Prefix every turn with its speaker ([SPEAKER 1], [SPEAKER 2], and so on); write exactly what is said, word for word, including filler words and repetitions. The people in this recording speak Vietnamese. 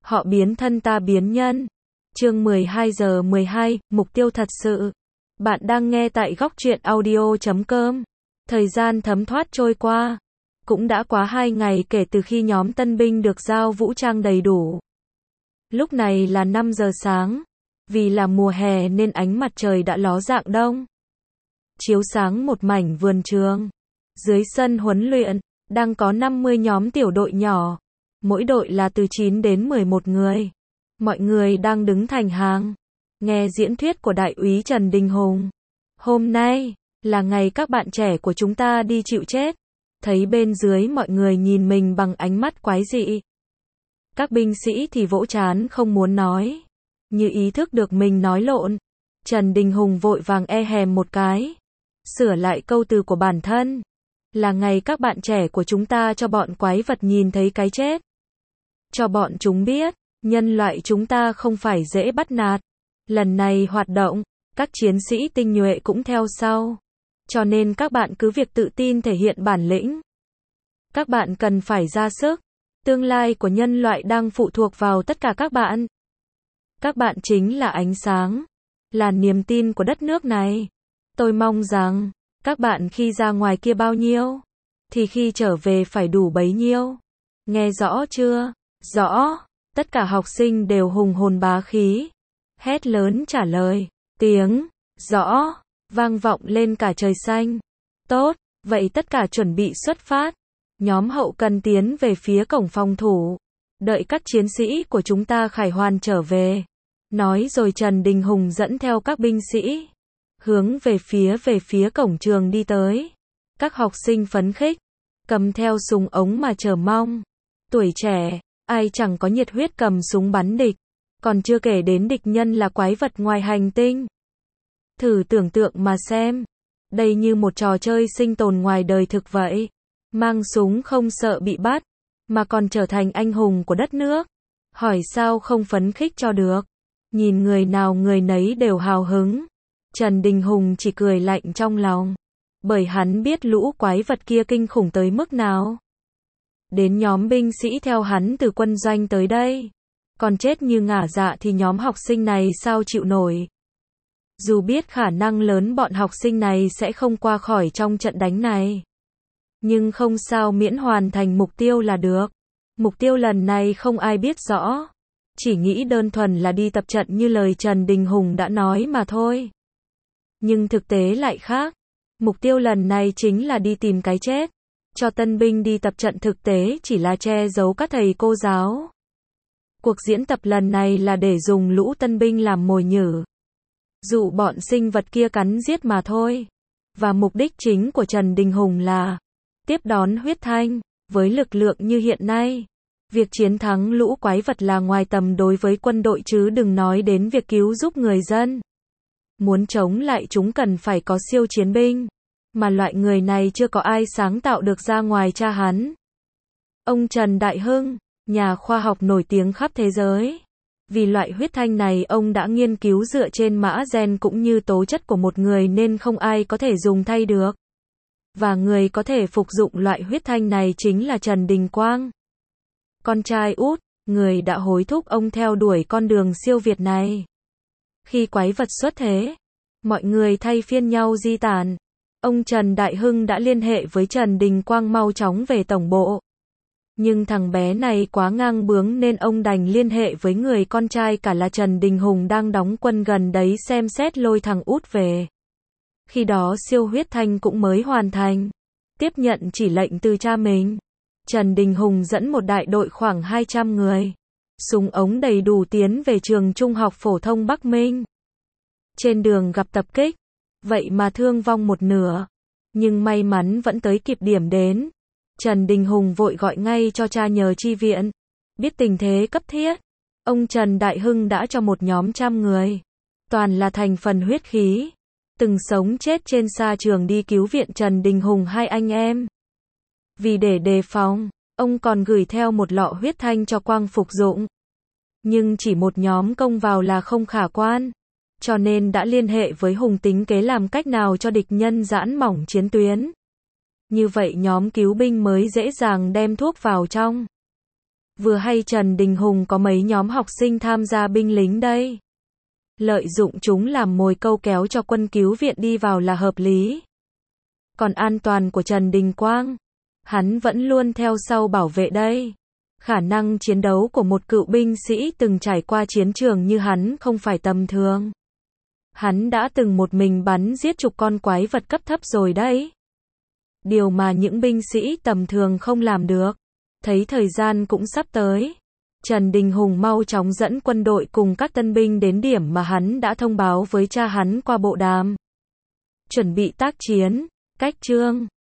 [SPEAKER 1] Họ biến thân ta biến nhân. Chương mười hai giờ mười hai, mục tiêu thật sự. Bạn đang nghe tại góc truyện audio chấm com. Thời gian thấm thoát trôi qua. Cũng đã quá hai ngày kể từ khi nhóm tân binh được giao vũ trang đầy đủ. Lúc này là năm giờ sáng. Vì là mùa hè nên ánh mặt trời đã ló dạng đông. Chiếu sáng một mảnh vườn trường. Dưới sân huấn luyện, đang có năm mươi nhóm tiểu đội nhỏ. Mỗi đội là từ chín đến mười một người. Mọi người đang đứng thành hàng. Nghe diễn thuyết của Đại úy Trần Đình Hùng. Hôm nay, là ngày các bạn trẻ của chúng ta đi chịu chết. Thấy bên dưới mọi người nhìn mình bằng ánh mắt quái dị. Các binh sĩ thì vỗ trán không muốn nói. Như ý thức được mình nói lộn. Trần Đình Hùng vội vàng e hèm một cái. Sửa lại câu từ của bản thân. Là ngày các bạn trẻ của chúng ta cho bọn quái vật nhìn thấy cái chết. Cho bọn chúng biết, nhân loại chúng ta không phải dễ bắt nạt. Lần này hoạt động, các chiến sĩ tinh nhuệ cũng theo sau. Cho nên các bạn cứ việc tự tin thể hiện bản lĩnh. Các bạn cần phải ra sức. Tương lai của nhân loại đang phụ thuộc vào tất cả các bạn. Các bạn chính là ánh sáng, là niềm tin của đất nước này. Tôi mong rằng, các bạn khi ra ngoài kia bao nhiêu, thì khi trở về phải đủ bấy nhiêu. Nghe rõ chưa? Rõ. Tất cả học sinh đều hùng hồn bá khí. Hét lớn trả lời. Tiếng, rõ, vang vọng lên cả trời xanh. Tốt, vậy tất cả chuẩn bị xuất phát. Nhóm hậu cần tiến về phía cổng phòng thủ. Đợi các chiến sĩ của chúng ta khải hoàn trở về. Nói rồi Trần Đình Hùng dẫn theo các binh sĩ. Hướng về phía về phía cổng trường đi tới. Các học sinh phấn khích. Cầm theo súng ống mà chờ mong. Tuổi trẻ, ai chẳng có nhiệt huyết cầm súng bắn địch. Còn chưa kể đến địch nhân là quái vật ngoài hành tinh. Thử tưởng tượng mà xem. Đây như một trò chơi sinh tồn ngoài đời thực vậy. Mang súng không sợ bị bắt. Mà còn trở thành anh hùng của đất nước. Hỏi sao không phấn khích cho được. Nhìn người nào người nấy đều hào hứng. Trần Đình Hùng chỉ cười lạnh trong lòng. Bởi hắn biết lũ quái vật kia kinh khủng tới mức nào. Đến nhóm binh sĩ theo hắn từ quân doanh tới đây. Còn chết như ngả dạ thì nhóm học sinh này sao chịu nổi. Dù biết khả năng lớn bọn học sinh này sẽ không qua khỏi trong trận đánh này. Nhưng không sao miễn hoàn thành mục tiêu là được. Mục tiêu lần này không ai biết rõ. Chỉ nghĩ đơn thuần là đi tập trận như lời Trần Đình Hùng đã nói mà thôi. Nhưng thực tế lại khác. Mục tiêu lần này chính là đi tìm cái chết. Cho tân binh đi tập trận thực tế chỉ là che giấu các thầy cô giáo. Cuộc diễn tập lần này là để dùng lũ tân binh làm mồi nhử. Dụ bọn sinh vật kia cắn giết mà thôi. Và mục đích chính của Trần Đình Hùng là tiếp đón huyết thanh. Với lực lượng như hiện nay, việc chiến thắng lũ quái vật là ngoài tầm đối với quân đội chứ đừng nói đến việc cứu giúp người dân. Muốn chống lại chúng cần phải có siêu chiến binh. Mà loại người này chưa có ai sáng tạo được ra ngoài cha hắn. Ông Trần Đại Hưng, nhà khoa học nổi tiếng khắp thế giới. Vì loại huyết thanh này ông đã nghiên cứu dựa trên mã gen cũng như tố chất của một người nên không ai có thể dùng thay được. Và người có thể phục dụng loại huyết thanh này chính là Trần Đình Quang. Con trai út, người đã hối thúc ông theo đuổi con đường siêu việt này. Khi quái vật xuất thế, mọi người thay phiên nhau di tản. Ông Trần Đại Hưng đã liên hệ với Trần Đình Quang mau chóng về tổng bộ. Nhưng thằng bé này quá ngang bướng nên ông đành liên hệ với người con trai cả là Trần Đình Hùng đang đóng quân gần đấy xem xét lôi thằng út về. Khi đó siêu huyết thanh cũng mới hoàn thành. Tiếp nhận chỉ lệnh từ cha mình. Trần Đình Hùng dẫn một đại đội khoảng hai trăm người. Súng ống đầy đủ tiến về trường trung học phổ thông Bắc Minh. Trên đường gặp tập kích. Vậy mà thương vong một nửa. Nhưng may mắn vẫn tới kịp điểm đến. Trần Đình Hùng vội gọi ngay cho cha nhờ chi viện. Biết tình thế cấp thiết. Ông Trần Đại Hưng đã cho một nhóm trăm người. Toàn là thành phần huyết khí. Từng sống chết trên xa trường đi cứu viện Trần Đình Hùng hai anh em. Vì để đề phòng, ông còn gửi theo một lọ huyết thanh cho Quang phục dụng. Nhưng chỉ một nhóm công vào là không khả quan. Cho nên đã liên hệ với Hùng tính kế làm cách nào cho địch nhân giãn mỏng chiến tuyến. Như vậy nhóm cứu binh mới dễ dàng đem thuốc vào trong. Vừa hay Trần Đình Hùng có mấy nhóm học sinh tham gia binh lính đây. Lợi dụng chúng làm mồi câu kéo cho quân cứu viện đi vào là hợp lý. Còn an toàn của Trần Đình Quang, hắn vẫn luôn theo sau bảo vệ đây. Khả năng chiến đấu của một cựu binh sĩ từng trải qua chiến trường như hắn không phải tầm thường. Hắn đã từng một mình bắn giết chục con quái vật cấp thấp rồi đấy. Điều mà những binh sĩ tầm thường không làm được. Thấy thời gian cũng sắp tới, Trần Đình Hùng mau chóng dẫn quân đội cùng các tân binh đến điểm mà hắn đã thông báo với cha hắn qua bộ đàm. Chuẩn bị tác chiến, cách chương.